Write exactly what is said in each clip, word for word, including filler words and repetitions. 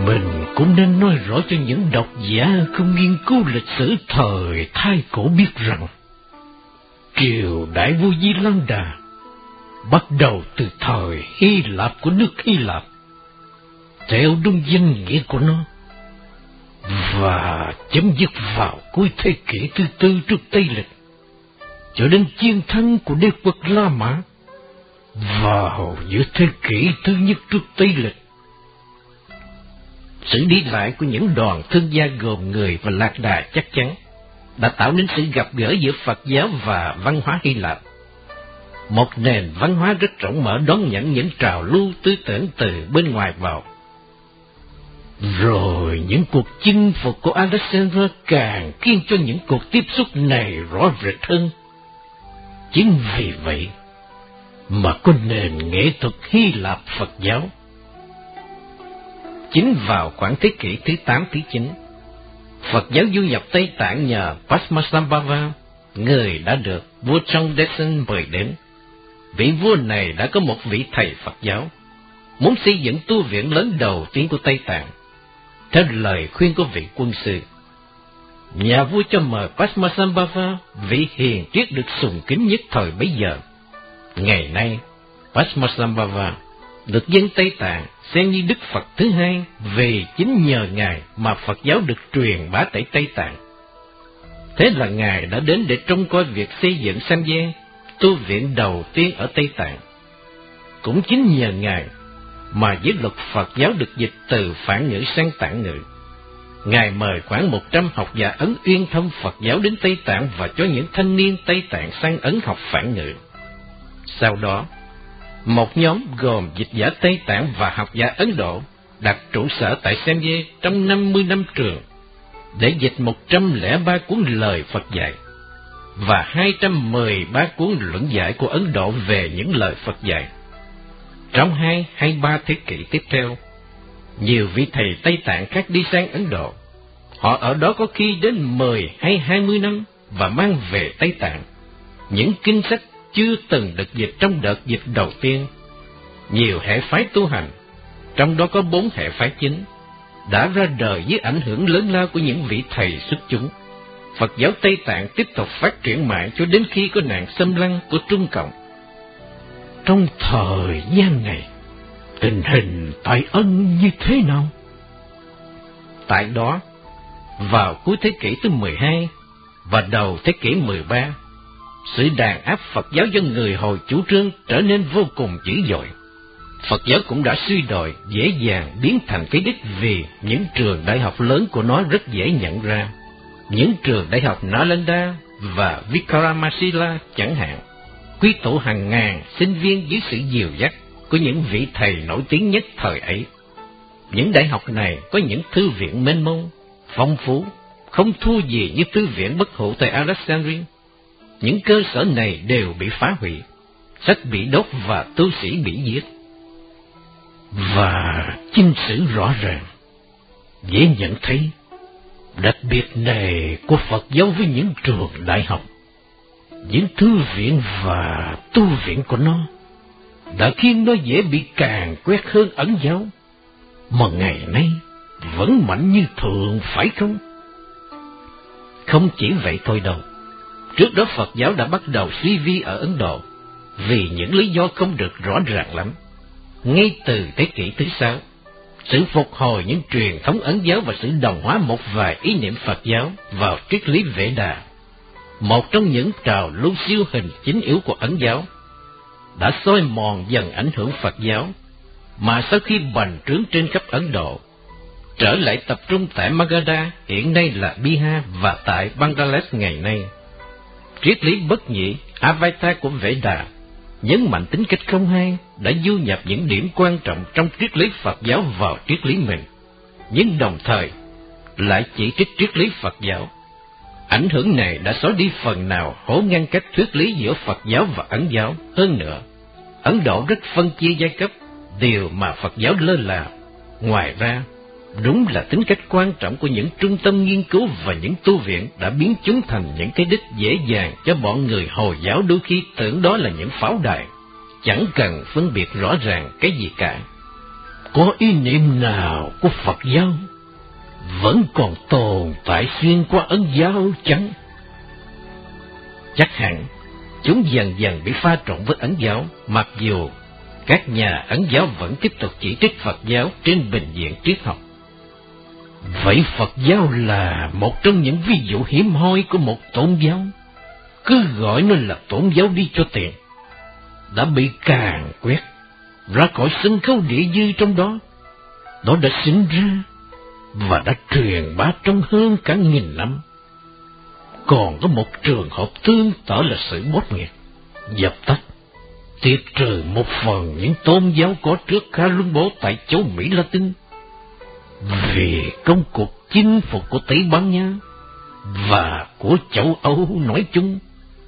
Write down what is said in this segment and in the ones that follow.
Mình cũng nên nói rõ cho những độc giả không nghiên cứu lịch sử thời Thái Cổ biết rằng triều đại vua Di Lăng Đà bắt đầu từ thời Hy Lạp của nước Hy Lạp, theo đúng danh nghĩa của nó, và chấm dứt vào cuối thế kỷ thứ tư trước Tây Lịch, cho đến chiến thắng của đế quốc La Mã vào giữa thế kỷ thứ nhất trước Tây Lịch. Sự đi lại của những đoàn thương gia gồm người và lạc đà chắc chắn đã tạo nên sự gặp gỡ giữa Phật giáo và văn hóa Hy Lạp, một nền văn hóa rất rộng mở đón nhận những trào lưu tư tưởng từ bên ngoài vào. Rồi những cuộc chinh phục của Alexander càng khiến cho những cuộc tiếp xúc này rõ rệt hơn. Chính vì vậy mà có nền nghệ thuật Hy Lạp Phật giáo. Chính vào khoảng thế kỷ thứ tám thứ chín, Phật giáo du nhập Tây Tạng nhờ Padmasambhava, người đã được vua Chongdesen mời đến. Vị vua này đã có một vị thầy Phật giáo, muốn xây dựng tu viện lớn đầu tiên của Tây Tạng. Theo lời khuyên của vị quân sư, nhà vua cho mời Padmasambhava, vị hiền triết được sùng kính nhất thời bấy giờ. Ngày nay, Padmasambhava được dân Tây Tạng xem như Đức Phật thứ hai, vì chính nhờ Ngài mà Phật giáo được truyền bá tại Tây Tạng. Thế là Ngài đã đến để trông coi việc xây dựng Sanja, tu viện đầu tiên ở Tây Tạng. Cũng chính nhờ Ngài mà giới luật Phật giáo được dịch từ Phạn ngữ sang Tạng ngữ. Ngài mời khoảng một trăm học giả Ấn uyên thâm Phật giáo đến Tây Tạng và cho những thanh niên Tây Tạng sang Ấn học Phạn ngữ. Sau đó, một nhóm gồm dịch giả Tây Tạng và học giả Ấn Độ đặt trụ sở tại Sanja trong năm mươi năm trường để dịch một trăm lẻ ba cuốn lời Phật dạy và hai trăm mười ba cuốn luận giải của Ấn Độ về những lời Phật dạy. Trong hai hay ba thế kỷ tiếp theo, nhiều vị thầy Tây Tạng khác đi sang Ấn Độ. Họ ở đó có khi đến mười hay hai mươi năm và mang về Tây Tạng những kinh sách chưa từng được dịch trong đợt dịch đầu tiên. Nhiều hệ phái tu hành, trong đó có bốn hệ phái chính, đã ra đời dưới ảnh hưởng lớn lao của những vị thầy xuất chúng. Phật giáo Tây Tạng tiếp tục phát triển mãi cho đến khi có nạn xâm lăng của Trung Cộng. Trong thời gian này, tình hình tại Ấn như thế nào? Tại đó, vào cuối thế kỷ thứ mười hai và đầu thế kỷ mười ba, sự đàn áp Phật giáo do người Hồi chủ trương trở nên vô cùng dữ dội. Phật giáo cũng đã suy đồi, dễ dàng biến thành cái đích vì những trường đại học lớn của nó rất dễ nhận ra. Những trường đại học Nalanda và Vikramasila chẳng hạn, quy tụ hàng ngàn sinh viên dưới sự dìu dắt của những vị thầy nổi tiếng nhất thời ấy. Những đại học này có những thư viện mênh mông, phong phú, không thua gì như thư viện bất hủ tại Alexandria. Những cơ sở này đều bị phá hủy, sách bị đốt và tu sĩ bị giết. Và chính sử rõ ràng, dễ nhận thấy, đặc biệt này của Phật giáo với những trường đại học, những thư viện và tu viện của nó đã khiến nó dễ bị càn quét hơn Ấn giáo, mà ngày nay vẫn mạnh như thường, phải không? Không chỉ vậy thôi đâu. Trước đó Phật giáo đã bắt đầu suy vi ở Ấn Độ vì những lý do không được rõ ràng lắm. Ngay từ thế kỷ thứ sáu, sự phục hồi những truyền thống Ấn giáo và sự đồng hóa một vài ý niệm Phật giáo vào triết lý Vệ Đà, một trong những trào lưu siêu hình chính yếu của Ấn giáo, đã xói mòn dần ảnh hưởng Phật giáo, mà sau khi bành trướng trên khắp Ấn Độ, trở lại tập trung tại Magadha, hiện nay là Bihar, và tại Bangladesh ngày nay. Triết lý bất nhị Advaita của Vệ Đà nhấn mạnh tính cách không hai, đã du nhập những điểm quan trọng trong triết lý Phật giáo vào triết lý mình, nhưng đồng thời lại chỉ trích triết lý Phật giáo. Ảnh hưởng này đã xóa đi phần nào hố ngăn cách thuyết lý giữa Phật giáo và Ấn giáo. Hơn nữa, Ấn Độ rất phân chia giai cấp, điều mà Phật giáo lơ là. Ngoài ra, đúng là tính cách quan trọng của những trung tâm nghiên cứu và những tu viện đã biến chúng thành những cái đích dễ dàng cho bọn người Hồi giáo đôi khi tưởng đó là những pháo đài, chẳng cần phân biệt rõ ràng cái gì cả. có ý niệm nào của Phật giáo vẫn còn tồn tại xuyên qua Ấn giáo chăng? Chắc hẳn chúng dần dần bị pha trộn với Ấn giáo, mặc dù các nhà Ấn giáo vẫn tiếp tục chỉ trích Phật giáo trên bình diện triết học. Vậy Phật giáo là một trong những ví dụ hiếm hoi của một tôn giáo, cứ gọi nó là tôn giáo đi cho tiện, đã bị càn quét ra khỏi sân khấu địa dư trong đó. Nó đã sinh ra và đã truyền bá trong hơn cả nghìn năm. Còn có một trường hợp tương tự là sự bóp nghẹt, dập tắt, tiệt trừ một phần những tôn giáo có trước khá luân bố tại châu Mỹ Latin, vì công cuộc chinh phục của Tây Ban Nha và của châu Âu nói chung.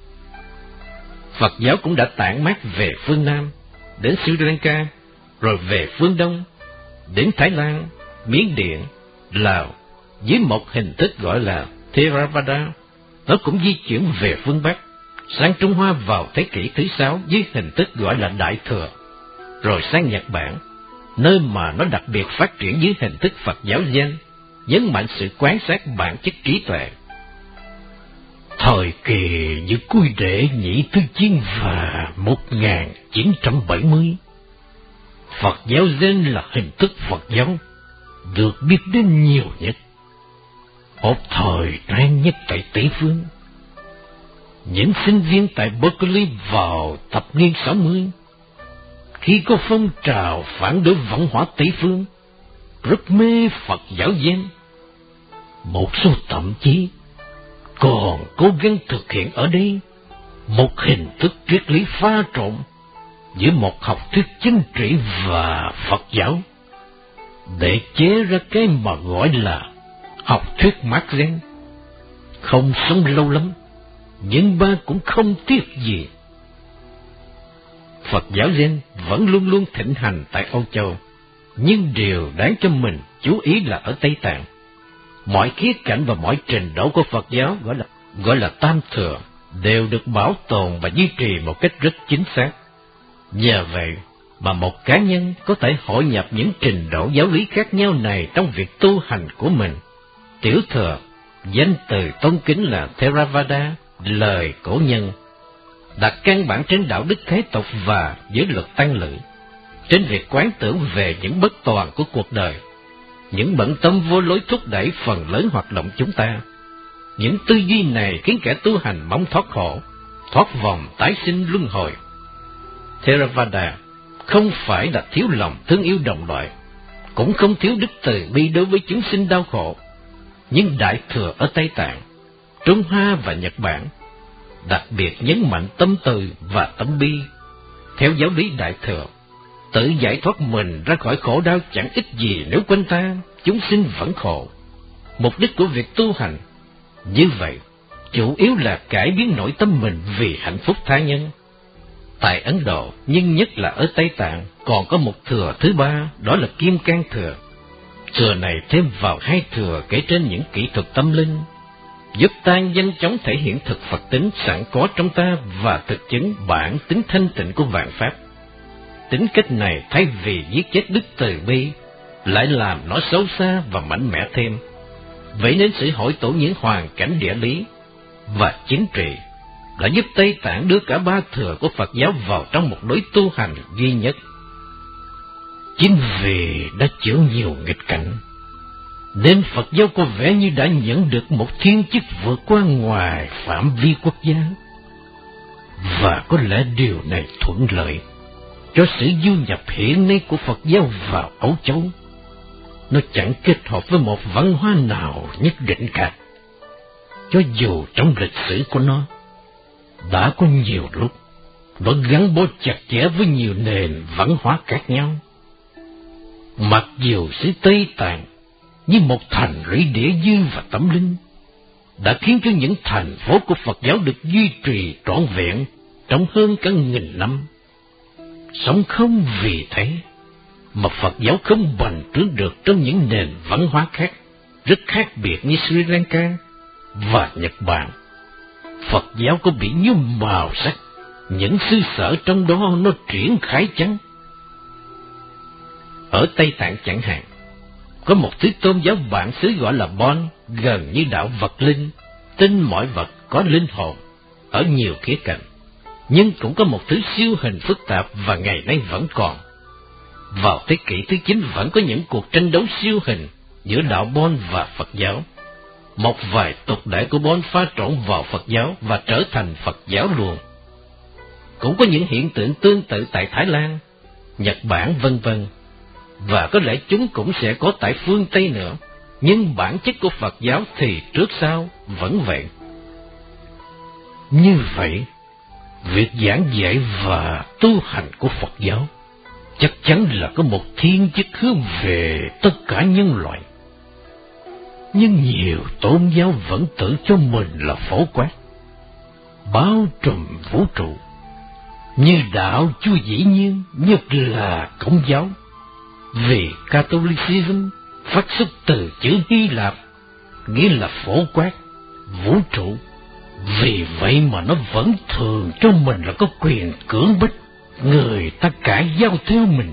Phật giáo cũng đã tản mát về phương Nam, đến Sri Lanka, rồi về phương Đông, đến Thái Lan, Miến Điện, Lào, dưới một hình thức gọi là Theravada. Nó cũng di chuyển về phương Bắc, sang Trung Hoa vào thế kỷ thứ sáu dưới hình thức gọi là Đại Thừa, rồi sang Nhật Bản, nơi mà nó đặc biệt phát triển dưới hình thức Phật giáo Zen, nhấn mạnh sự quan sát bản chất trí tuệ. Thời kỳ giữa cuối đệ nhị thứ chiến và một nghìn chín trăm bảy mươi, Phật giáo Zen là hình thức Phật giáo được biết đến nhiều nhất, một thời trang nhất tại Tây Phương. Những sinh viên tại Berkeley vào thập niên sáu mươi, khi có phong trào phản đối văn hóa Tây Phương, rất mê Phật giáo Zen. Một số thậm chí còn cố gắng thực hiện ở đây một hình thức triết lý pha trộn giữa một học thuyết chính trị và Phật giáo, để chế ra cái mà gọi là học thuyết Marxian. Không sống lâu lắm, nhưng ba cũng không tiếc gì. Phật giáo Zen vẫn luôn luôn thịnh hành tại Âu Châu, nhưng điều đáng cho mình chú ý là ở Tây Tạng. Mọi khía cạnh và mọi trình độ của Phật giáo gọi là gọi là Tam Thừa đều được bảo tồn và duy trì một cách rất chính xác. Nhờ vậy mà một cá nhân có thể hội nhập những trình độ giáo lý khác nhau này trong việc tu hành của mình. Tiểu thừa, danh từ tôn kính là Theravada, lời cổ nhân, đặt căn bản trên đạo đức thế tục và giới luật tăng lữ, trên việc quán tưởng về những bất toàn của cuộc đời, những bận tâm vô lối thúc đẩy phần lớn hoạt động chúng ta. Những tư duy này khiến kẻ tu hành mong thoát khổ, thoát vòng tái sinh luân hồi. Theravada không phải là thiếu lòng thương yêu đồng loại, cũng không thiếu đức từ bi đối với chúng sinh đau khổ. Nhưng Đại Thừa ở Tây Tạng, Trung Hoa và Nhật Bản đặc biệt nhấn mạnh tâm từ và tâm bi. Theo giáo lý Đại Thừa, tự giải thoát mình ra khỏi khổ đau chẳng ích gì nếu quanh ta chúng sinh vẫn khổ. Mục đích của việc tu hành như vậy chủ yếu là cải biến nội tâm mình vì hạnh phúc tha nhân. Tại Ấn Độ, nhưng nhất là ở Tây Tạng, còn có một thừa thứ ba, đó là Kim Cang Thừa. Thừa này thêm vào hai thừa kể trên những kỹ thuật tâm linh, giúp ta nhanh chóng thể hiện thực Phật tính sẵn có trong ta và thực chứng bản tính thanh tịnh của vạn pháp. Tính cách này thay vì giết chết đức từ bi, lại làm nó xấu xa và mạnh mẽ thêm. Vậy nên sự hội tụ những hoàn cảnh địa lý và chính trị đã giúp Tây Tạng đưa cả ba thừa của Phật giáo vào trong một lối tu hành duy nhất. Chính vì đã chịu nhiều nghịch cảnh, nên Phật giáo có vẻ như đã nhận được một thiên chức vượt qua ngoài phạm vi quốc gia. Và có lẽ điều này thuận lợi cho sự du nhập hiện nay của Phật giáo vào Âu Châu. Nó chẳng kết hợp với một văn hóa nào nhất định cả, cho dù trong lịch sử của nó đã có nhiều lúc nó gắn bó chặt chẽ với nhiều nền văn hóa khác nhau. Mặc dù xứ Tây Tạng như một thành lũy địa dư và tâm linh đã khiến cho những thành phố của Phật giáo được duy trì trọn vẹn trong hơn cả nghìn năm, song không vì thế mà Phật giáo không bành trướng được trong những nền văn hóa khác rất khác biệt như Sri Lanka và Nhật Bản. Phật giáo có bị như màu sắc những xứ sở trong đó nó triển khai chăng? Ở Tây Tạng chẳng hạn, có một thứ tôn giáo bản xứ gọi là Bon, gần như đạo vật linh, tin mọi vật có linh hồn ở nhiều khía cạnh, nhưng cũng có một thứ siêu hình phức tạp và ngày nay vẫn còn. Vào thế kỷ thứ chín vẫn có những cuộc tranh đấu siêu hình giữa đạo Bon và Phật giáo. Một vài tục lệ của Bon pha trộn vào Phật giáo và trở thành Phật giáo luôn. Cũng có những hiện tượng tương tự tại Thái Lan, Nhật Bản vân vân, và có lẽ chúng cũng sẽ có tại phương Tây nữa, nhưng bản chất của Phật giáo thì trước sau vẫn vậy. Như vậy, việc giảng dạy và tu hành của Phật giáo chắc chắn là có một thiên chức hướng về tất cả nhân loại. Nhưng nhiều tôn giáo vẫn tự cho mình là phổ quát, bao trùm vũ trụ, như đạo Chúa dĩ nhiên, nhất là Công giáo. Vì Catholicism phát xuất từ chữ Hy Lạp, nghĩa là phổ quát, vũ trụ. Vì vậy mà nó vẫn thường cho mình là có quyền cưỡng bách người ta cải giao theo mình.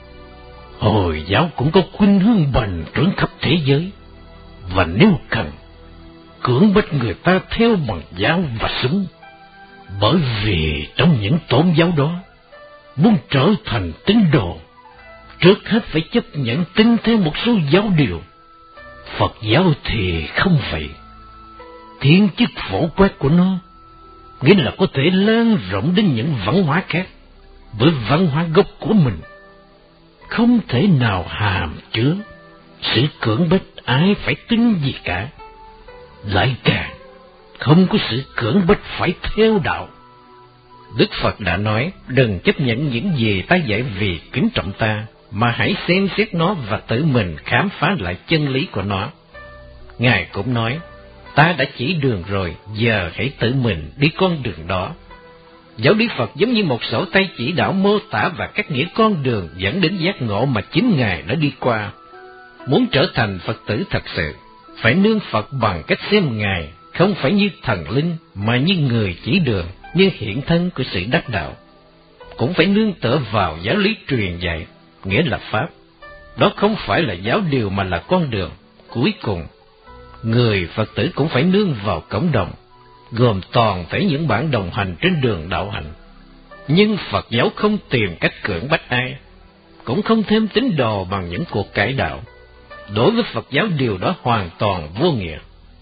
Hồi giáo cũng có khuynh hướng bành trướng khắp thế giới, và nếu cần, cưỡng bách người ta theo bằng dao và súng. Bởi vì trong những tôn giáo đó, muốn trở thành tín đồ, trước hết phải chấp nhận tin theo một số giáo điều. Phật giáo thì không vậy. Thiên chức phổ quát của nó nghĩa là có thể lan rộng đến những văn hóa khác, bởi văn hóa gốc của mình không thể nào hàm chứa sự cưỡng bách ai phải tin gì cả. Lại càng không có sự cưỡng bách phải theo đạo. Đức Phật đã nói, đừng chấp nhận những gì ta dạy vì kính trọng ta, mà hãy xem xét nó và tự mình khám phá lại chân lý của nó. Ngài cũng nói, ta đã chỉ đường rồi, giờ hãy tự mình đi con đường đó. Giáo lý Phật giống như một sổ tay chỉ đạo mô tả và các nghĩa con đường dẫn đến giác ngộ mà chính Ngài đã đi qua. Muốn trở thành Phật tử thật sự, phải nương Phật bằng cách xem Ngài không phải như thần linh mà như người chỉ đường, như hiện thân của sự đắc đạo. Cũng phải nương tựa vào giáo lý truyền dạy, nghĩa là Pháp. Đó không phải là giáo điều mà là con đường. Cuối cùng, người Phật tử cũng phải nương vào cộng đồng, gồm toàn thể những bạn đồng hành trên đường đạo hạnh. Nhưng Phật giáo không tìm cách cưỡng bách ai, cũng không thêm tín đồ bằng những cuộc cải đạo. Đối với Phật giáo điều đó hoàn toàn vô nghĩa.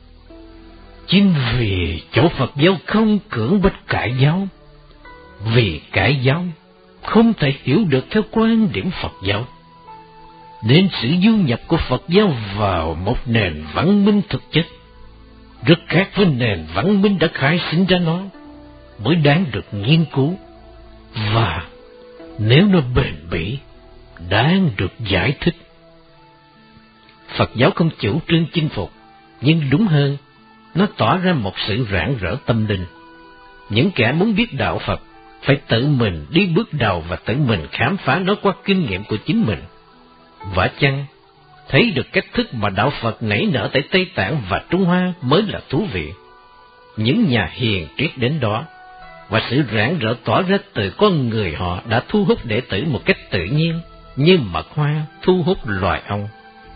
Chính vì chỗ Phật giáo không cưỡng bách cải giáo, vì cải giáo không thể hiểu được theo quan điểm Phật giáo, nên sự du nhập của Phật giáo vào một nền văn minh thực chất rất khác với nền văn minh đã khai sinh ra nó, mới đáng được nghiên cứu, và nếu nó bền bỉ, đáng được giải thích. Phật giáo không chủ trương chinh phục, nhưng đúng hơn, nó tỏ ra một sự rạng rỡ tâm linh. Những kẻ muốn biết đạo Phật phải tự mình đi bước đầu và tự mình khám phá nó qua kinh nghiệm của chính mình. Vả chăng, thấy được cách thức mà đạo Phật nảy nở tại Tây Tạng và Trung Hoa mới là thú vị. Những nhà hiền triết đến đó, và sự rạng rỡ tỏa ra từ con người họ đã thu hút đệ tử một cách tự nhiên, như mật hoa thu hút loài ong.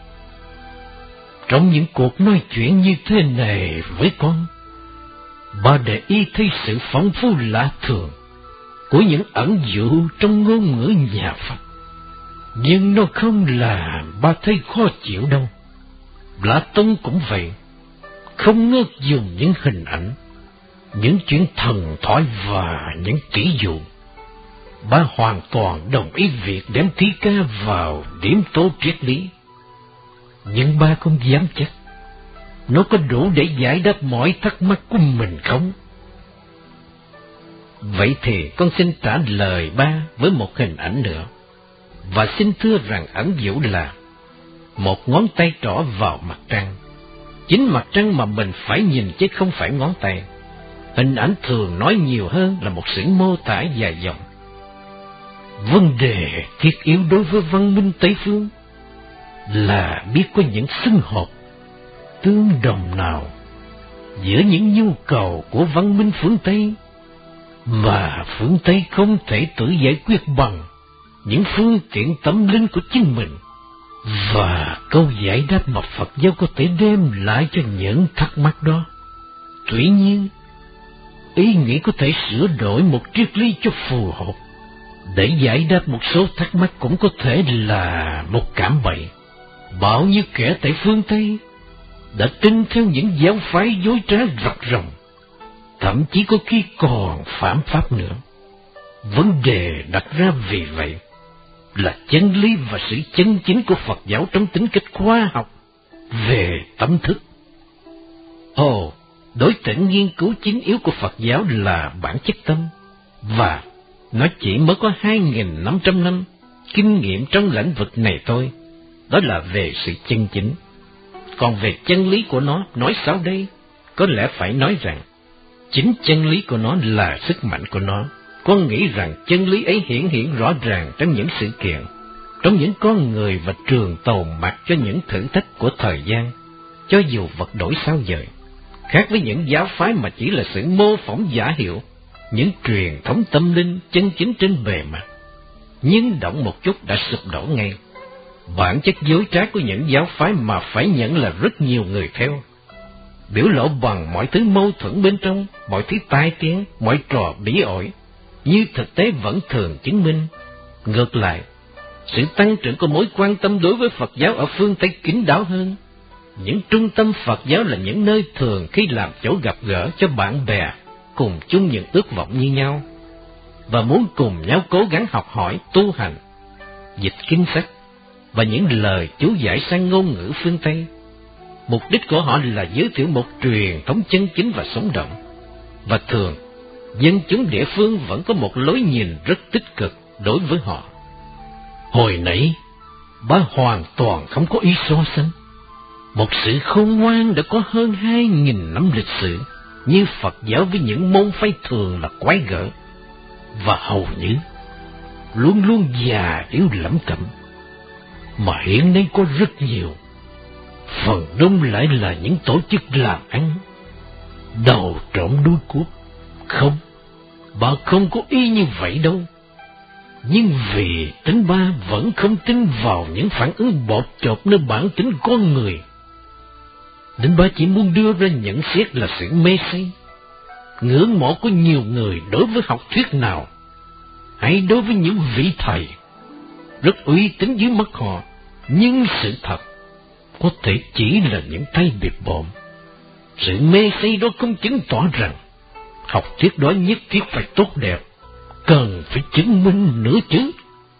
Trong những cuộc nói chuyện như thế này với con, bà để ý thấy sự phong phú lạ thường của những ẩn dụ trong ngôn ngữ nhà Phật. Nhưng nó không làm bà thấy khó chịu đâu. Lã Tông cũng vậy, không ngớt dùng những hình ảnh, những chuyện thần thoại và những tỷ dụ. Bà hoàn toàn đồng ý việc đem thi ca vào điểm tố triết lý. Nhưng ba không dám chắc nó có đủ để giải đáp mọi thắc mắc của mình không. Vậy thì con xin trả lời ba với một hình ảnh nữa, và xin thưa rằng ẩn dụ là một ngón tay trỏ vào mặt trăng. Chính mặt trăng mà mình phải nhìn chứ không phải ngón tay. Hình ảnh thường nói nhiều hơn là một sự mô tả dài dòng. Vấn đề thiết yếu đối với văn minh Tây phương là biết có những xung hợp tương đồng nào giữa những nhu cầu của văn minh phương Tây mà phương Tây không thể tự giải quyết bằng những phương tiện tâm linh của chính mình, và câu giải đáp mà Phật giáo có thể đem lại cho những thắc mắc đó. Tuy nhiên, ý nghĩ có thể sửa đổi một triết lý cho phù hợp, để giải đáp một số thắc mắc cũng có thể là một cạm bẫy. Bao nhiêu kẻ tại phương Tây đã tin theo những giáo phái dối trá rọc ròng, thậm chí có khi còn phạm pháp nữa. Vấn đề đặt ra vì vậy là chân lý và sự chân chính của Phật giáo trong tính cách khoa học về tâm thức. Ồ, đối tượng nghiên cứu chính yếu của Phật giáo là bản chất tâm, và nó chỉ mới có hai nghìn năm trăm năm kinh nghiệm trong lĩnh vực này thôi. Đó là về sự chân chính. Còn về chân lý của nó, nói sau đây, có lẽ phải nói rằng chính chân lý của nó là sức mạnh của nó. Con nghĩ rằng chân lý ấy hiển hiện rõ ràng trong những sự kiện, trong những con người và trường tồn mặt cho những thử thách của thời gian, cho dù vật đổi sao dời. Khác với những giáo phái mà chỉ là sự mô phỏng giả hiệu, những truyền thống tâm linh chân chính trên bề mặt, nhưng động một chút đã sụp đổ ngay. Bản chất dối trá của những giáo phái mà phải nhận là rất nhiều người theo, biểu lộ bằng mọi thứ mâu thuẫn bên trong, mọi thứ tai tiếng, mọi trò bỉ ổi, như thực tế vẫn thường chứng minh. Ngược lại, sự tăng trưởng của mối quan tâm đối với Phật giáo ở phương Tây kín đáo hơn. Những trung tâm Phật giáo là những nơi thường khi làm chỗ gặp gỡ cho bạn bè cùng chung những ước vọng như nhau, và muốn cùng nhau cố gắng học hỏi, tu hành, dịch kinh sách và những lời chú giải sang ngôn ngữ phương Tây. Mục đích của họ là giới thiệu một truyền thống chân chính và sống động, và thường dân chúng địa phương vẫn có một lối nhìn rất tích cực đối với họ. Hồi nãy, bà hoàn toàn không có ý so sánh. Một sự khôn ngoan đã có hơn hai nghìn năm lịch sử, như Phật giáo với những môn phái thường là quái gở, và hầu như luôn luôn già yếu lẩm cẩm, mà hiện nay có rất nhiều, phần đông lại là những tổ chức làm ăn, đầu trộm đuôi cuốc. Không, bà không có ý như vậy đâu. Nhưng vì tính ba vẫn không tin vào những phản ứng bột chộp nơi bản tính con người, nên ba chỉ muốn đưa ra nhận xét là sự mê say, ngưỡng mộ của nhiều người đối với học thuyết nào, hay đối với những vị thầy rất uy tín dưới mắt họ, nhưng sự thật có thể chỉ là những tay bịp bợm. Sự mê say đó không chứng tỏ rằng học thuyết đó nhất thiết phải tốt đẹp, cần phải chứng minh nữa chứ.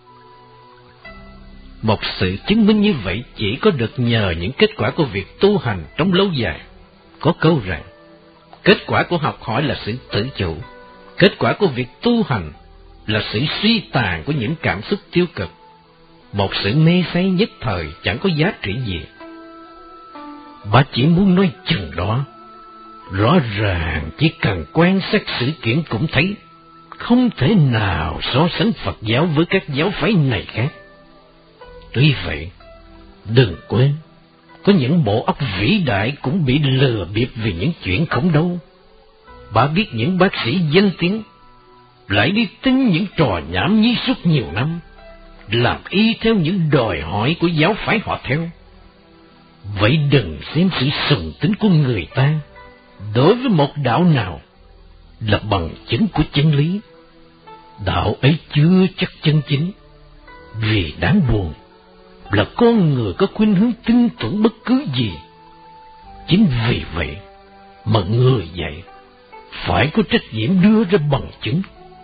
Một sự chứng minh như vậy chỉ có được nhờ những kết quả của việc tu hành trong lâu dài. Có câu rằng, kết quả của học hỏi là sự tự chủ, kết quả của việc tu hành là sự suy tàn của những cảm xúc tiêu cực. Một sự mê say nhất thời chẳng có giá trị gì. Bà chỉ muốn nói chừng đó. Rõ ràng chỉ cần quan sát sự kiện cũng thấy, không thể nào so sánh Phật giáo với các giáo phái này khác. Tuy vậy, đừng quên, có những bộ óc vĩ đại cũng bị lừa bịp vì những chuyện không đâu. Bà biết những bác sĩ danh tiếng lại đi tin những trò nhảm nhí suốt nhiều năm, làm y theo những đòi hỏi của giáo phái họ theo. Vậy đừng xem sự sùng tín của người ta đối với một đạo nào là bằng chứng của chân lý. Đạo ấy chưa chắc chân chính, vì đáng buồn là con người có khuynh hướng tin tưởng bất cứ gì. Chính vì vậy mà người dạy phải có trách nhiệm đưa ra bằng chứng.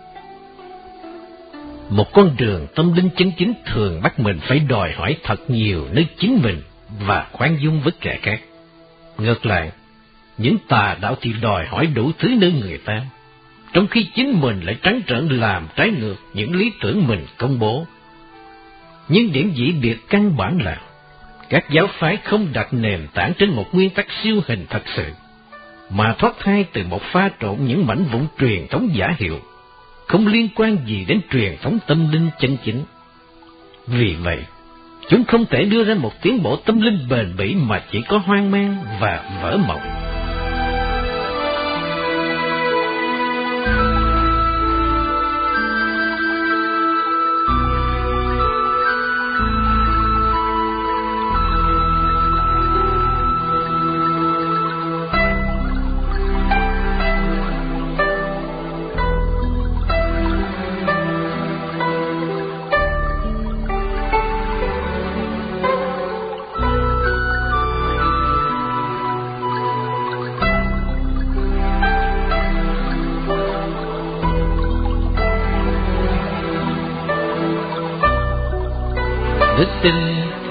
Một con đường tâm linh chân chính thường bắt mình phải đòi hỏi thật nhiều nơi chính mình và khoan dung với kẻ khác. Ngược lại, những tà đạo thì đòi hỏi đủ thứ nơi người ta, trong khi chính mình lại trắng trợn làm trái ngược những lý tưởng mình công bố. Nhưng điểm dị biệt căn bản là các giáo phái không đặt nền tảng trên một nguyên tắc siêu hình thật sự, mà thoát thai từ một pha trộn những mảnh vụn truyền thống giả hiệu, không liên quan gì đến truyền thống tâm linh chân chính. Vì vậy, chúng không thể đưa ra một tiến bộ tâm linh bền bỉ mà chỉ có hoang mang và vỡ mộng.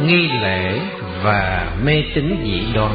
nghi lễ và mê tín dị đoan.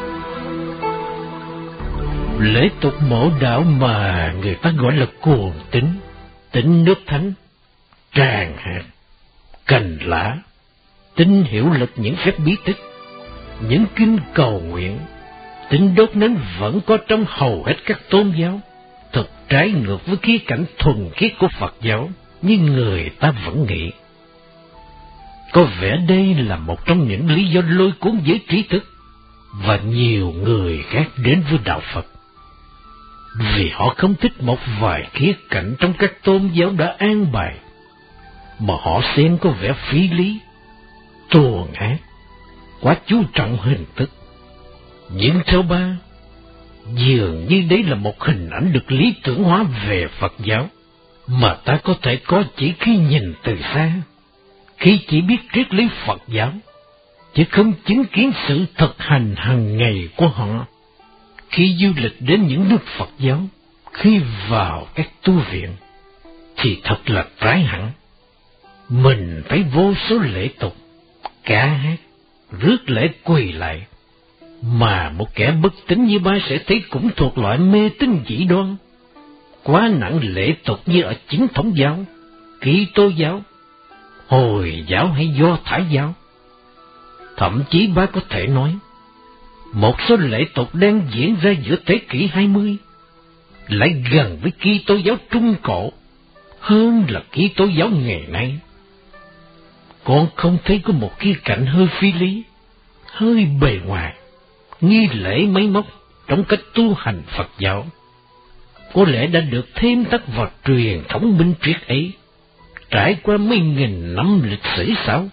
Lễ tục mổ đảo mà người ta gọi là cuồng tín, tín nước thánh, tràng hạt, cành lá, tín hiệu lực những phép bí tích, những kinh cầu nguyện, tín đốt nến vẫn có trong hầu hết các tôn giáo, thực trái ngược với khía cạnh thuần khiết của Phật giáo như người ta vẫn nghĩ. Có vẻ đây là một trong những lý do lôi cuốn giới trí thức và nhiều người khác đến với đạo Phật, vì họ không thích một vài khía cạnh trong các tôn giáo đã an bài, mà họ xem có vẻ phí lý, tuồng ác, quá chú trọng hình thức. Nhưng theo ba, dường như đấy là một hình ảnh được lý tưởng hóa về Phật giáo, mà ta có thể có chỉ khi nhìn từ xa, khi chỉ biết triết lý Phật giáo, chứ không chứng kiến sự thực hành hàng ngày của họ. Khi du lịch đến những nước Phật giáo, khi vào các tu viện, thì thật là trái hẳn. Mình thấy vô số lễ tục, ca hát, rước lễ quỳ lại, mà một kẻ bất tín như ba sẽ thấy cũng thuộc loại mê tín dị đoan. Quá nặng lễ tục như ở chính thống giáo, Kitô giáo, Hồi giáo hay Do Thái giáo. Thậm chí ba có thể nói, một số lễ tục đang diễn ra giữa thế kỷ hai mươi lại gần với Kitô giáo Trung Cổ hơn là Kitô giáo ngày nay. Con không thấy có một khía cạnh hơi phi lý, hơi bề ngoài, nghi lễ máy móc trong cách tu hành Phật giáo, có lẽ đã được thêm thắt vào truyền thống minh triết ấy, trải qua mấy nghìn năm lịch sử sao?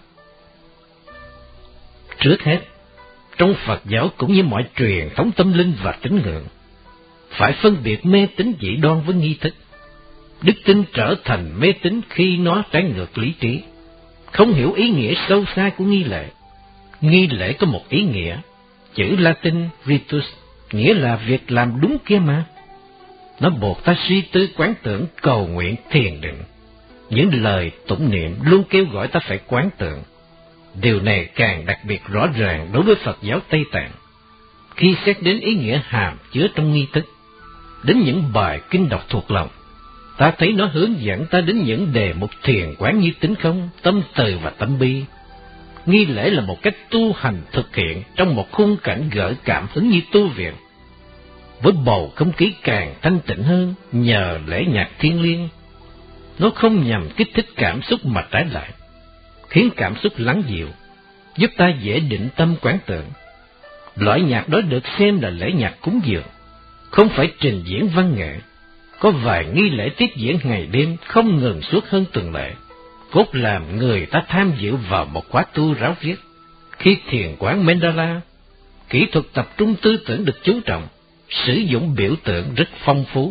Trước hết, trong Phật giáo cũng như mọi truyền thống tâm linh và tín ngưỡng, phải phân biệt mê tín dị đoan với nghi thức. Đức tin trở thành mê tín khi nó trái ngược lý trí, không hiểu ý nghĩa sâu xa của nghi lễ. Nghi lễ có một ý nghĩa, chữ Latin ritus, nghĩa là việc làm đúng kia mà. Nó buộc ta suy tư quán tưởng, cầu nguyện, thiền định. Những lời tụng niệm luôn kêu gọi ta phải quán tưởng. Điều này càng đặc biệt rõ ràng đối với Phật giáo Tây Tạng. Khi xét đến ý nghĩa hàm chứa trong nghi thức, đến những bài kinh đọc thuộc lòng, ta thấy nó hướng dẫn ta đến những đề mục thiền quán như tính không, tâm từ và tâm bi. Nghi lễ là một cách tu hành thực hiện trong một khung cảnh gợi cảm hứng như tu viện, với bầu không khí càng thanh tịnh hơn nhờ lễ nhạc thiêng liêng. Nó không nhằm kích thích cảm xúc mà trái lại, khiến cảm xúc lắng dịu, giúp ta dễ định tâm quán tưởng. Loại nhạc đó được xem là lễ nhạc cúng dường, không phải trình diễn văn nghệ. Có vài nghi lễ tiếp diễn ngày đêm không ngừng suốt hơn tuần lễ, cốt làm người ta tham dự vào một khóa tu ráo riết. Khi thiền quán Mandala, kỹ thuật tập trung tư tưởng được chú trọng, sử dụng biểu tượng rất phong phú.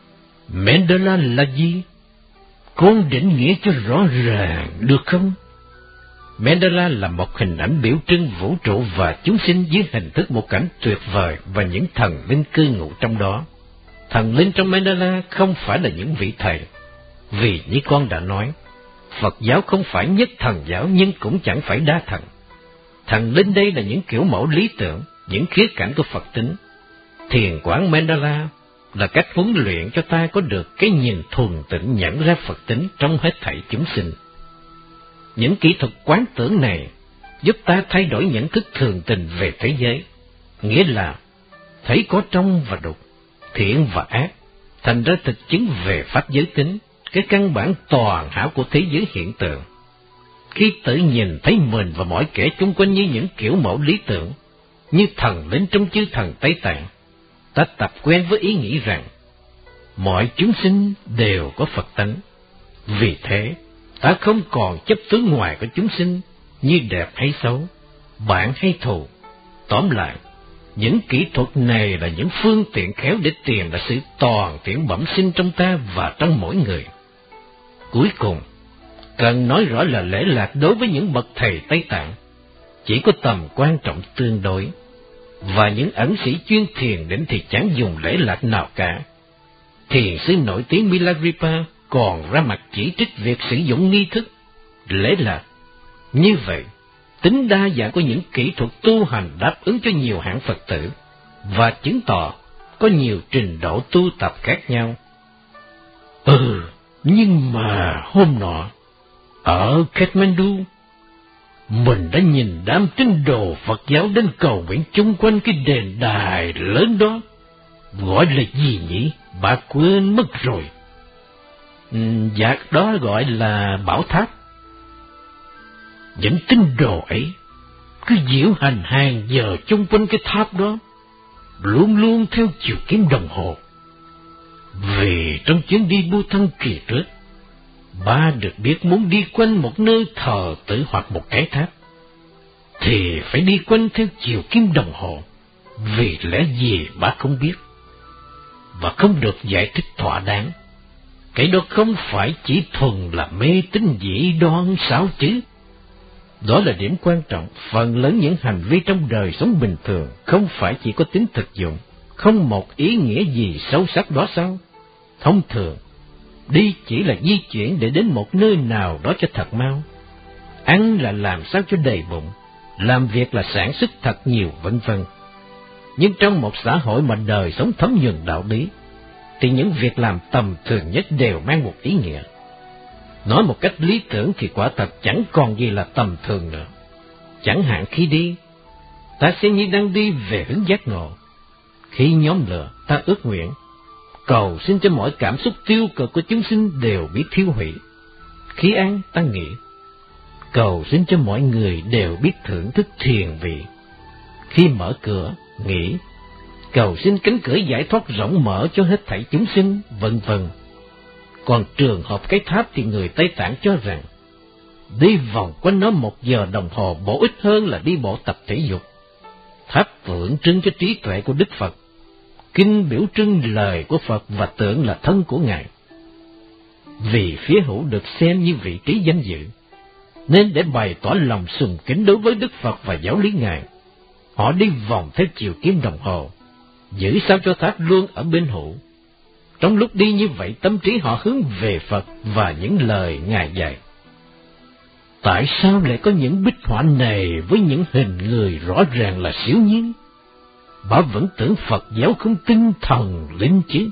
Mandala là gì? Con định nghĩa cho rõ ràng được không? Mandala là một hình ảnh biểu trưng vũ trụ và chúng sinh dưới hình thức một cảnh tuyệt vời và những thần linh cư ngụ trong đó. Thần linh trong Mandala không phải là những vị thầy, vì như con đã nói, Phật giáo không phải nhất thần giáo nhưng cũng chẳng phải đa thần. Thần linh đây là những kiểu mẫu lý tưởng, những khía cạnh của Phật tính. Thiền quán Mandala là cách huấn luyện cho ta có được cái nhìn thuần tịnh nhận ra Phật tính trong hết thảy chúng sinh. Những kỹ thuật quán tưởng này giúp ta thay đổi nhận thức thường tình về thế giới, nghĩa là thấy có trong và đục, thiện và ác, thành ra thực chứng về pháp giới tính, cái căn bản toàn hảo của thế giới hiện tượng. Khi tự nhìn thấy mình và mọi kẻ chung quanh như những kiểu mẫu lý tưởng, như thần linh trong chư thần Tây Tạng, ta tập quen với ý nghĩ rằng mọi chúng sinh đều có Phật tánh. Vì thế, ta không còn chấp tướng ngoài của chúng sinh như đẹp hay xấu, bạn hay thù. Tóm lại, những kỹ thuật này là những phương tiện khéo để tìm ra sự toàn thiện bẩm sinh trong ta và trong mỗi người. Cuối cùng, cần nói rõ là lễ lạc đối với những bậc thầy Tây Tạng chỉ có tầm quan trọng tương đối, và những ẩn sĩ chuyên thiền định thì chẳng dùng lễ lạc nào cả. Thiền sư nổi tiếng Milarepa còn ra mặt chỉ trích việc sử dụng nghi thức, lễ lạc. Như vậy, tính đa dạng của những kỹ thuật tu hành đáp ứng cho nhiều hạng Phật tử, và chứng tỏ có nhiều trình độ tu tập khác nhau. Ừ, nhưng mà hôm nọ, ở Kathmandu, mình đã nhìn đám tín đồ Phật giáo đến cầu nguyện chung quanh cái đền đài lớn đó. Gọi là gì nhỉ? Bà quên mất rồi. Ừ, dạ, đó gọi là Bảo Tháp. Những tín đồ ấy cứ diễu hành hàng giờ chung quanh cái tháp đó, luôn luôn theo chiều kim đồng hồ. Vì trong chuyến đi Bhutan kỳ trước, ba được biết muốn đi quanh một nơi thờ tự hoặc một cái tháp, thì phải đi quanh theo chiều kim đồng hồ. Vì lẽ gì ba không biết, và không được giải thích thỏa đáng. Cái đó không phải chỉ thuần là mê tín dị đoan sao chứ. Đó là điểm quan trọng. Phần lớn những hành vi trong đời sống bình thường không phải chỉ có tính thực dụng, không một ý nghĩa gì sâu sắc đó sao? Thông thường, đi chỉ là di chuyển để đến một nơi nào đó cho thật mau. Ăn là làm sao cho đầy bụng, làm việc là sản xuất thật nhiều, vân vân. Nhưng trong một xã hội mà đời sống thấm nhuần đạo lý, thì những việc làm tầm thường nhất đều mang một ý nghĩa. Nói một cách lý tưởng thì quả thật chẳng còn gì là tầm thường nữa. Chẳng hạn khi đi, ta sẽ như đang đi về hướng giác ngộ. Khi nhóm lửa, ta ước nguyện, cầu xin cho mọi cảm xúc tiêu cực của chúng sinh đều biết thiêu hủy. Khi ăn, ta nghĩ, cầu xin cho mọi người đều biết thưởng thức thiền vị. Khi mở cửa, nghĩ, cầu xin cánh cửa giải thoát rộng mở cho hết thảy chúng sinh, vân vân. Còn trường hợp cái tháp thì người Tây Tạng cho rằng, đi vòng quanh nó một giờ đồng hồ bổ ích hơn là đi bộ tập thể dục. Tháp tượng trưng cho trí tuệ của Đức Phật, kinh biểu trưng lời của Phật và tượng là thân của Ngài. Vì phía hữu được xem như vị trí danh dự, nên để bày tỏ lòng sùng kính đối với Đức Phật và giáo lý Ngài, họ đi vòng theo chiều kim đồng hồ, giữ sao cho tháp luôn ở bên hữu. Trong lúc đi như vậy, tâm trí họ hướng về Phật và những lời Ngài dạy. Tại sao lại có những bích họa này với những hình người rõ ràng là siêu nhiên? Bà vẫn tưởng Phật giáo không tin thần linh chứ.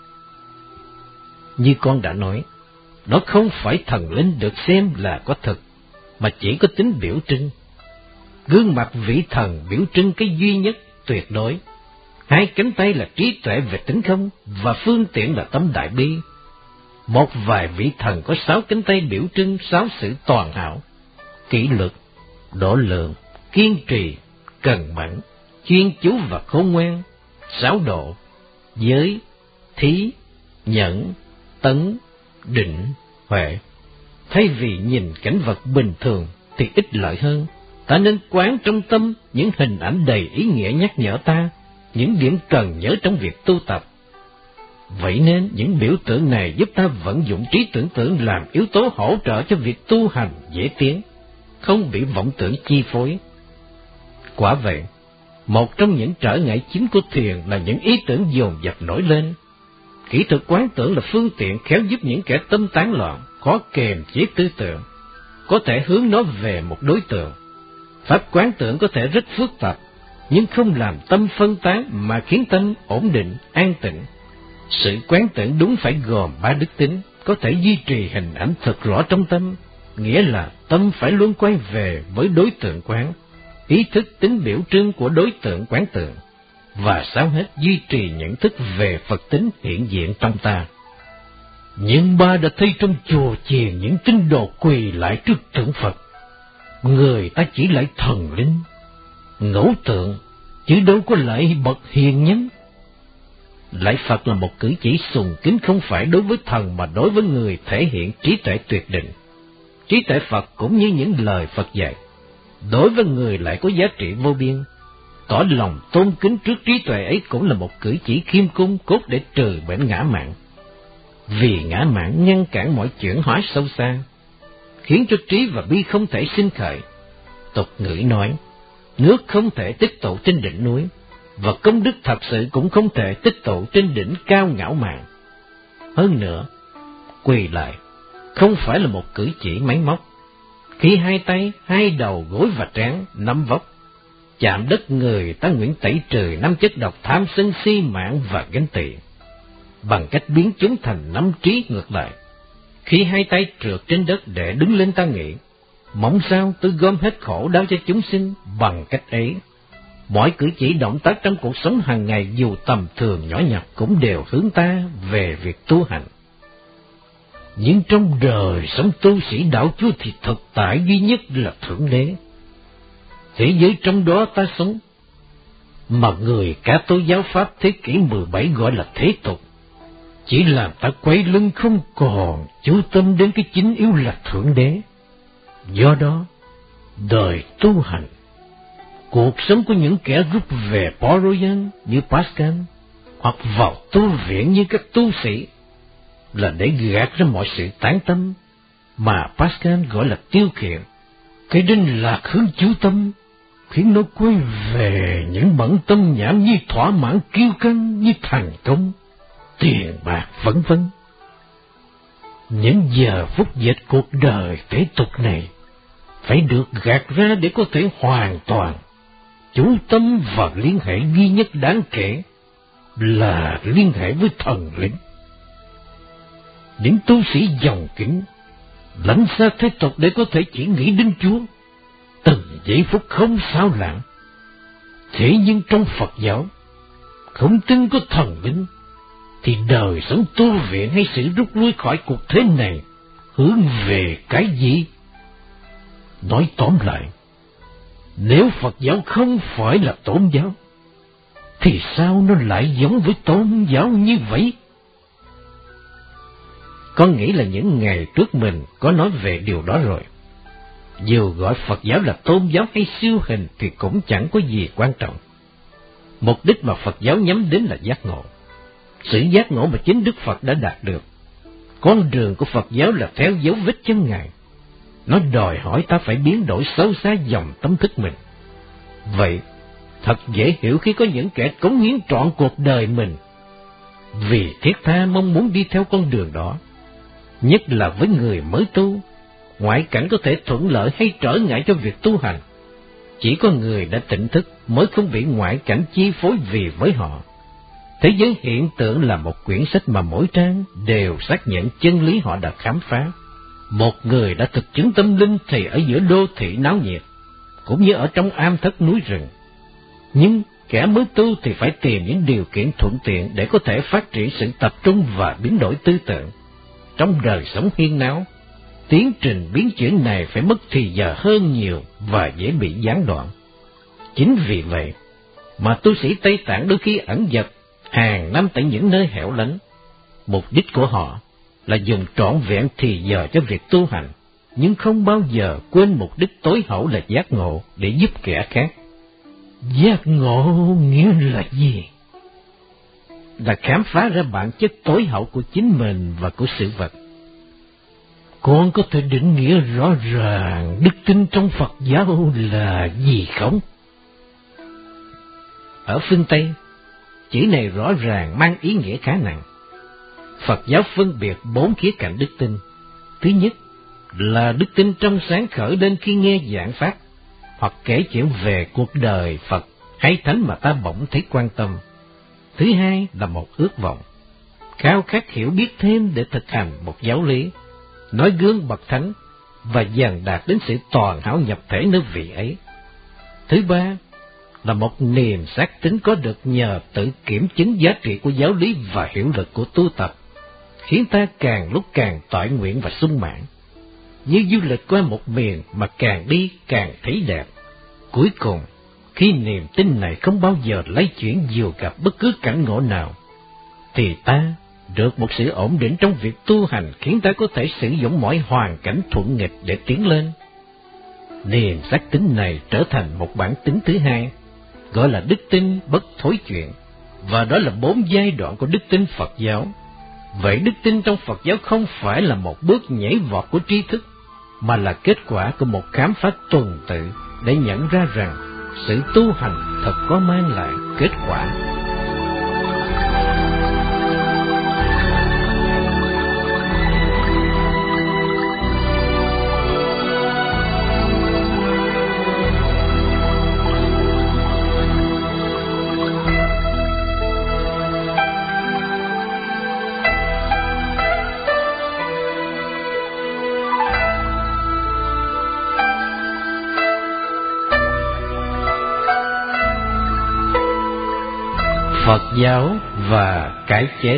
Như con đã nói, đó không phải thần linh được xem là có thực, mà chỉ có tính biểu trưng. Gương mặt vị thần biểu trưng cái duy nhất, tuyệt đối. Hai cánh tay là trí tuệ về tính không, và phương tiện là tâm đại bi. Một vài vị thần có sáu cánh tay biểu trưng sáu sự toàn hảo, kỷ luật, độ lượng, kiên trì, cần mẫn, chuyên chú và khôn ngoan, sáu độ, giới, thí, nhẫn, tấn, định, huệ. Thay vì nhìn cảnh vật bình thường thì ít lợi hơn, ta nên quán trong tâm những hình ảnh đầy ý nghĩa nhắc nhở ta những điểm cần nhớ trong việc tu tập. Vậy nên những biểu tượng này giúp ta vận dụng trí tưởng tượng làm yếu tố hỗ trợ cho việc tu hành dễ tiến, không bị vọng tưởng chi phối. Quả vậy, một trong những trở ngại chính của thiền là những ý tưởng dồn dập nổi lên. Kỹ thuật quán tưởng là phương tiện khéo giúp những kẻ tâm tán loạn, khó kềm chế tư tưởng, có thể hướng nó về một đối tượng. Pháp quán tưởng có thể rất phức tạp, nhưng không làm tâm phân tán mà khiến tâm ổn định, an tịnh. Sự quán tưởng đúng phải gồm ba đức tính, có thể duy trì hình ảnh thật rõ trong tâm, nghĩa là tâm phải luôn quay về với đối tượng quán, ý thức tính biểu trưng của đối tượng quán tưởng, và sau hết duy trì nhận thức về Phật tính hiện diện trong ta. Nhưng ba đã thấy trong chùa chiền những tín đồ quỳ lại trước tượng Phật, người ta chỉ lại thần linh, ngẫu tượng, chứ đâu có lại bậc hiền nhân. Lạy Phật là một cử chỉ sùng kính không phải đối với thần mà đối với người thể hiện trí tuệ tuyệt định. Trí tuệ Phật cũng như những lời Phật dạy, đối với người lại có giá trị vô biên. Tỏ lòng tôn kính trước trí tuệ ấy cũng là một cử chỉ khiêm cung cốt để trừ bệnh ngã mạn. Vì ngã mạn ngăn cản mọi chuyển hóa sâu xa, khiến cho trí và bi không thể sinh khởi. Tục ngữ nói, nước không thể tích tụ trên đỉnh núi, và công đức thật sự cũng không thể tích tụ trên đỉnh cao ngạo mạn. Hơn nữa, quỳ lại không phải là một cử chỉ máy móc, Khi hai tay, hai đầu, gối và trán nắm vóc, chạm đất, người ta nguyện tẩy trừ năm chất độc tham sân si mạn và ganh tị, bằng cách biến chúng thành năm trí ngược lại. Khi hai tay trượt trên đất để đứng lên, ta nghĩ, mong sao tôi gom hết khổ đau cho chúng sinh bằng cách ấy. Mọi cử chỉ động tác trong cuộc sống hàng ngày dù tầm thường nhỏ nhặt cũng đều hướng ta về việc tu hành. Nhưng trong đời sống tu sĩ đạo Chúa thì thực tại duy nhất là Thượng Đế. Thế giới trong đó ta sống, mà người Ca Tô giáo Pháp thế kỷ mười bảy gọi là thế tục, chỉ làm ta quay lưng không còn chú tâm đến cái chính yếu là Thượng Đế. Do đó, đời tu hành, cuộc sống của những kẻ rút về Poroyan như Pascal, hoặc vào tu viện như các tu sĩ, là để gạt ra mọi sự tán tâm, mà Pascal gọi là tiêu khiển. Cái đinh lạc hướng chú tâm, khiến nó quay về những bận tâm nhãn như thỏa mãn kiêu căng, như thành công, tiền bạc vân vân. Những giờ phút dịch cuộc đời thế tục này phải được gạt ra để có thể hoàn toàn chú tâm và liên hệ duy nhất đáng kể là liên hệ với thần linh. Những tu sĩ dòng kính lánh xa thế tục để có thể chỉ nghĩ đến Chúa, từng giây phút không sao lãng. Thế nhưng trong Phật giáo, không tin có thần linh, thì đời sống tu viện hay sự rút lui khỏi cuộc thế này hướng về cái gì? Nói tóm lại, nếu Phật giáo không phải là tôn giáo, thì sao nó lại giống với tôn giáo như vậy? Con nghĩ là những ngày trước mình có nói về điều đó rồi. Dù gọi Phật giáo là tôn giáo hay siêu hình thì cũng chẳng có gì quan trọng. Mục đích mà Phật giáo nhắm đến là giác ngộ. Sự giác ngộ mà chính Đức Phật đã đạt được. Con đường của Phật giáo là theo dấu vết chân Ngài. Nó đòi hỏi ta phải biến đổi sâu xa dòng tâm thức mình. Vậy, thật dễ hiểu khi có những kẻ cống hiến trọn cuộc đời mình vì thiết tha mong muốn đi theo con đường đó. Nhất là với người mới tu, ngoại cảnh có thể thuận lợi hay trở ngại cho việc tu hành. Chỉ có người đã tỉnh thức mới không bị ngoại cảnh chi phối, vì với họ, thế giới hiện tượng là một quyển sách mà mỗi trang đều xác nhận chân lý họ đã khám phá. Một người đã thực chứng tâm linh thì ở giữa đô thị náo nhiệt, cũng như ở trong am thất núi rừng. Nhưng kẻ mới tu thì phải tìm những điều kiện thuận tiện để có thể phát triển sự tập trung và biến đổi tư tưởng. Trong đời sống huyên náo, tiến trình biến chuyển này phải mất thì giờ hơn nhiều và dễ bị gián đoạn. Chính vì vậy mà tu sĩ Tây Tạng đôi khi ẩn dật hàng năm tại những nơi hẻo lánh. Mục đích của họ là dùng trọn vẹn thì giờ cho việc tu hành, nhưng không bao giờ quên mục đích tối hậu là giác ngộ để giúp kẻ khác. Giác ngộ nghĩa là gì? Là khám phá ra bản chất tối hậu của chính mình và của sự vật. Con có thể định nghĩa rõ ràng đức tin trong Phật giáo là gì không? Ở phương Tây, chữ này rõ ràng mang ý nghĩa khá nặng. Phật giáo phân biệt bốn khía cạnh đức tin. Thứ nhất là đức tin trong sáng khởi lên khi nghe giảng pháp, hoặc kể chuyện về cuộc đời Phật hay Thánh mà ta bỗng thấy quan tâm. Thứ hai là một ước vọng, khao khát hiểu biết thêm để thực hành một giáo lý, nói gương bậc thánh và dần đạt đến sự toàn hảo nhập thể nơi vị ấy. Thứ ba là một niềm xác tín có được nhờ tự kiểm chứng giá trị của giáo lý và hiệu lực của tu tập, khiến ta càng lúc càng toại nguyện và sung mãn, như du lịch qua một miền mà càng đi càng thấy đẹp. Cuối cùng, khi niềm tin này không bao giờ lay chuyển dù gặp bất cứ cảnh ngộ nào, thì ta được một sự ổn định trong việc tu hành, khiến ta có thể sử dụng mọi hoàn cảnh thuận nghịch để tiến lên. Niềm xác tín này trở thành một bản tính thứ hai, gọi là đức tin bất thối chuyển, và đó là bốn giai đoạn của đức tin Phật giáo. Vậy đức tin trong Phật giáo không phải là một bước nhảy vọt của tri thức, mà là kết quả của một khám phá tuần tự để nhận ra rằng sự tu hành thật có mang lại kết quả. Phật giáo và cái chết.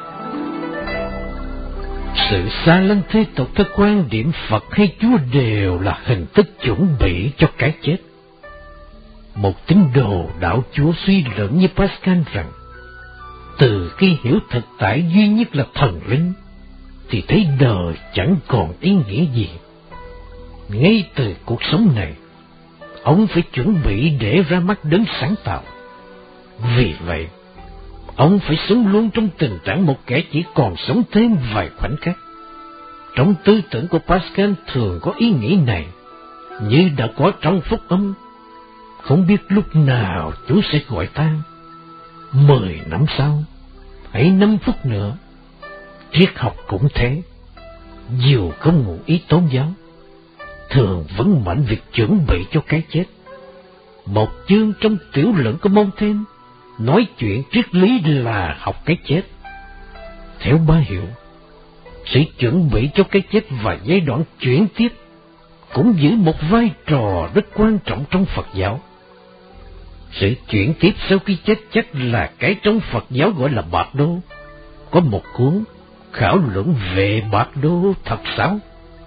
Sự xa lánh thế tục theo quan điểm Phật hay Chúa đều là hình thức chuẩn bị cho cái chết. Một tín đồ đạo Chúa suy luận như Pascal rằng, từ khi hiểu thực tại duy nhất là thần linh, thì thấy đời chẳng còn ý nghĩa gì. Ngay từ cuộc sống này, ông phải chuẩn bị để ra mắt đấng sáng tạo. Vì vậy, ông phải sống luôn trong tình trạng một kẻ chỉ còn sống thêm vài khoảnh khắc. Trong tư tưởng của Pascal thường có ý nghĩ này, như đã có trong phúc âm: không biết lúc nào Chúa sẽ gọi ta. Mười năm sau, hãy năm phút nữa. Triết học cũng thế, dù không ngụ ý tôn giáo, thường vẫn mạnh việc chuẩn bị cho cái chết. Một chương trong tiểu luận của Montaigne nói chuyện triết lý là học cái chết. Theo Ba Hiệu, sự chuẩn bị cho cái chết và giai đoạn chuyển tiếp cũng giữ một vai trò rất quan trọng trong Phật giáo. Sự chuyển tiếp sau khi chết chắc là cái trong Phật giáo gọi là Bạt Đô. Có một cuốn khảo luận về Bạt Đô thật sao?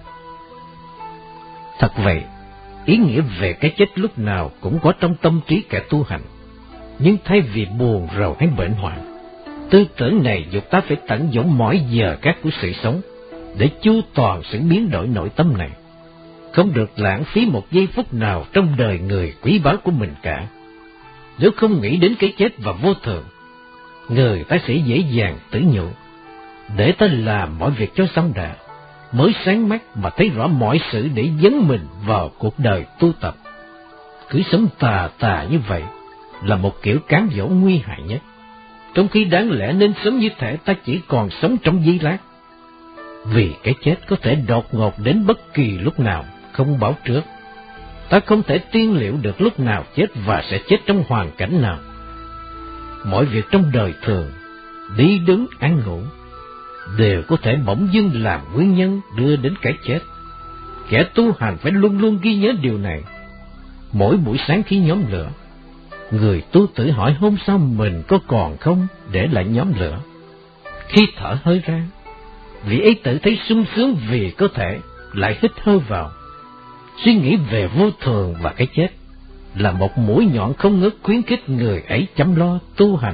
Thật vậy, ý nghĩa về cái chết lúc nào cũng có trong tâm trí kẻ tu hành. Nhưng thay vì buồn rầu hay bệnh hoạn, tư tưởng này dục ta phải tận dụng mỗi giờ các của sự sống để chu toàn sự biến đổi nội tâm này. Không được lãng phí một giây phút nào trong đời người quý báu của mình cả. Nếu không nghĩ đến cái chết và vô thường, người ta sẽ dễ dàng tự nhủ: để ta làm mọi việc cho xong đã, mới sáng mắt mà thấy rõ mọi sự để dấn mình vào cuộc đời tu tập. Cứ sống tà tà như vậy là một kiểu cám dỗ nguy hại nhất, trong khi đáng lẽ nên sống như thể ta chỉ còn sống trong giây lát. Vì cái chết có thể đột ngột đến bất kỳ lúc nào, không báo trước. Ta không thể tiên liệu được lúc nào chết và sẽ chết trong hoàn cảnh nào. Mọi việc trong đời thường, đi đứng ăn ngủ, đều có thể bỗng dưng làm nguyên nhân đưa đến cái chết. Kẻ tu hành phải luôn luôn ghi nhớ điều này. Mỗi buổi sáng khi nhóm lửa, người tu tự hỏi hôm sau mình có còn không để lại nhóm lửa. Khi thở hơi ra, vị ấy tự thấy sung sướng vì có thể lại hít hơi vào. Suy nghĩ về vô thường và cái chết là một mũi nhọn không ngớt khuyến khích người ấy chăm lo tu hành.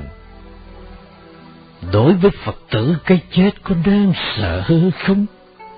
Đối với Phật tử, cái chết có đáng sợ không?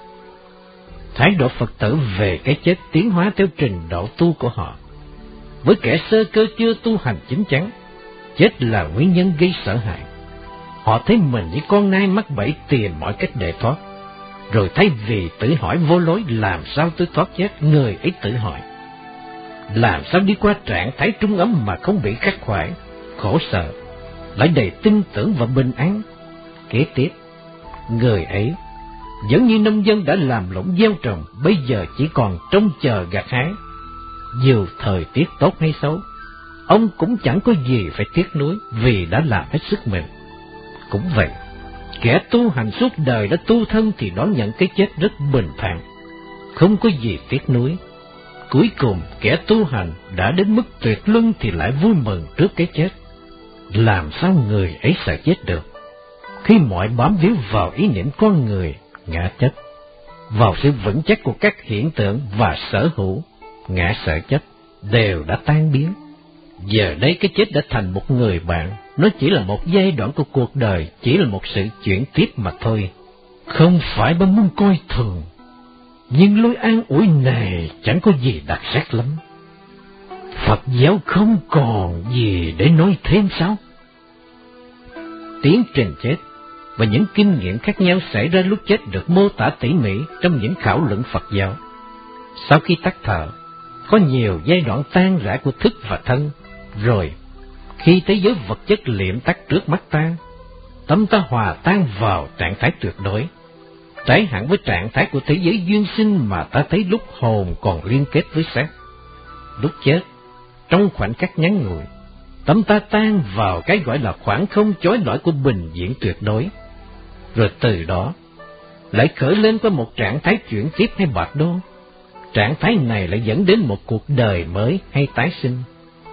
Thái độ Phật tử về cái chết tiến hóa theo trình độ tu của họ. Với kẻ sơ cơ chưa tu hành chín chắn, chết là nguyên nhân gây sợ hãi. Họ thấy mình như con nai mắc bẫy tìm mọi cách để thoát. Rồi thay vì tự hỏi vô lối làm sao tôi thoát chết, người ấy tự hỏi: làm sao đi qua trạng thái trung ấm mà không bị khắc khoải, khổ sở, lại đầy tin tưởng và bình an. Kế tiếp, người ấy giống như nông dân đã làm lụng gieo trồng, bây giờ chỉ còn trông chờ gặt hái. Dù thời tiết tốt hay xấu, ông cũng chẳng có gì phải tiếc nuối vì đã làm hết sức mình. Cũng vậy, kẻ tu hành suốt đời đã tu thân thì đón nhận cái chết rất bình thản, không có gì tiếc nuối. Cuối cùng, kẻ tu hành đã đến mức tuyệt luân thì lại vui mừng trước cái chết. Làm sao người ấy sợ chết được, khi mọi bám víu vào ý niệm con người ngã chấp, vào sự vững chắc của các hiện tượng và sở hữu ngã sợ chấp đều đã tan biến. Giờ đây cái chết đã thành một người bạn, nó chỉ là một giai đoạn của cuộc đời, chỉ là một sự chuyển tiếp mà thôi. Không phải ba muốn coi thường, nhưng lối an ủi này chẳng có gì đặc sắc lắm. Phật giáo không còn gì để nói thêm sao? Tiến trình chết và những kinh nghiệm khác nhau xảy ra lúc chết được mô tả tỉ mỉ trong những khảo luận Phật giáo. Sau khi tắt thở, có nhiều giai đoạn tan rã của thức và thân. Rồi, khi thế giới vật chất liệm tắt trước mắt ta, tâm ta hòa tan vào trạng thái tuyệt đối, trái hẳn với trạng thái của thế giới duyên sinh mà ta thấy lúc hồn còn liên kết với xác. Lúc chết, trong khoảnh khắc ngắn ngủi, tâm ta tan vào cái gọi là khoảng không chói lọi của bình diện tuyệt đối. Rồi từ đó, lại khởi lên qua một trạng thái chuyển tiếp hay Bạt Đô. Trạng thái này lại dẫn đến một cuộc đời mới hay tái sinh.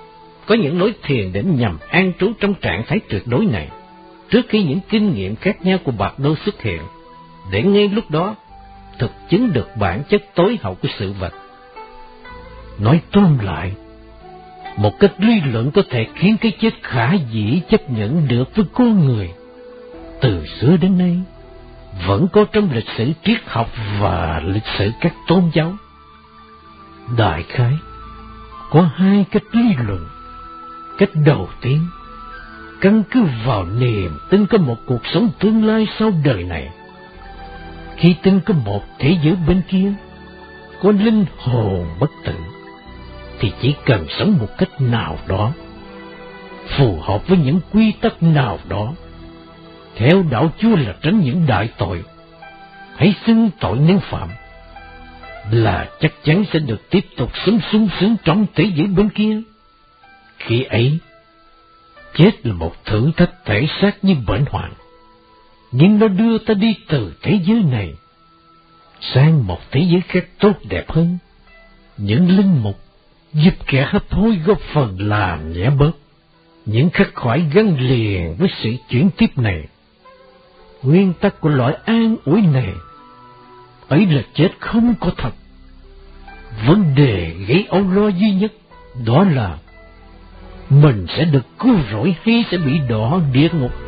Có những lối thiền định nhằm an trú trong trạng thái tuyệt đối này, trước khi những kinh nghiệm khác nhau của Bạc Đô xuất hiện, để ngay lúc đó thực chứng được bản chất tối hậu của sự vật. Nói tóm lại, một cách lý luận có thể khiến cái chết khả dĩ chấp nhận được với con người. Từ xưa đến nay, vẫn có trong lịch sử triết học và lịch sử các tôn giáo. Đại khái, có hai cách lý luận. Cách đầu tiên, căn cứ vào niềm tin có một cuộc sống tương lai sau đời này. Khi tin có một thế giới bên kia, có linh hồn bất tử, thì chỉ cần sống một cách nào đó, phù hợp với những quy tắc nào đó, theo đạo Chúa là tránh những đại tội, hãy xưng tội nhân phạm, là chắc chắn sẽ được tiếp tục sống sung sướng trong thế giới bên kia. Khi ấy, chết là một thử thách thể xác như bệnh hoạn, nhưng nó đưa ta đi từ thế giới này sang một thế giới khác tốt đẹp hơn. Những linh mục giúp kẻ hấp hối góp phần làm nhẹ bớt những khắc khoải gắn liền với sự chuyển tiếp này. Nguyên tắc của loại an ủi này ấy là chết không có thật. Vấn đề gây âu lo duy nhất đó là mình sẽ được cứu rỗi hay sẽ bị đọa địa ngục.